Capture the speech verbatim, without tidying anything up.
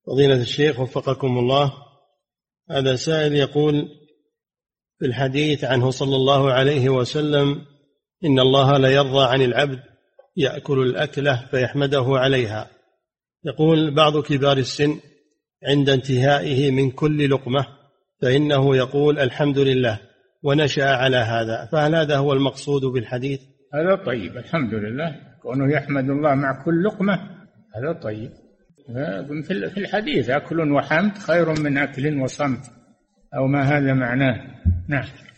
فضيلة الشيخ وفقكم الله، هذا سائل يقول: في الحديث عنه صلى الله عليه وسلم إن الله لا يرضى عن العبد يأكل الأكلة فيحمده عليها، يقول بعض كبار السن عند انتهائه من كل لقمة فإنه يقول الحمد لله ونشأ على هذا، فهل هذا هو المقصود بالحديث؟ هذا طيب، الحمد لله، كونه يحمد الله مع كل لقمة هذا طيب. في الحديث أكل وحمد خير من أكل وصمت، أو ما هذا معناه. نعم.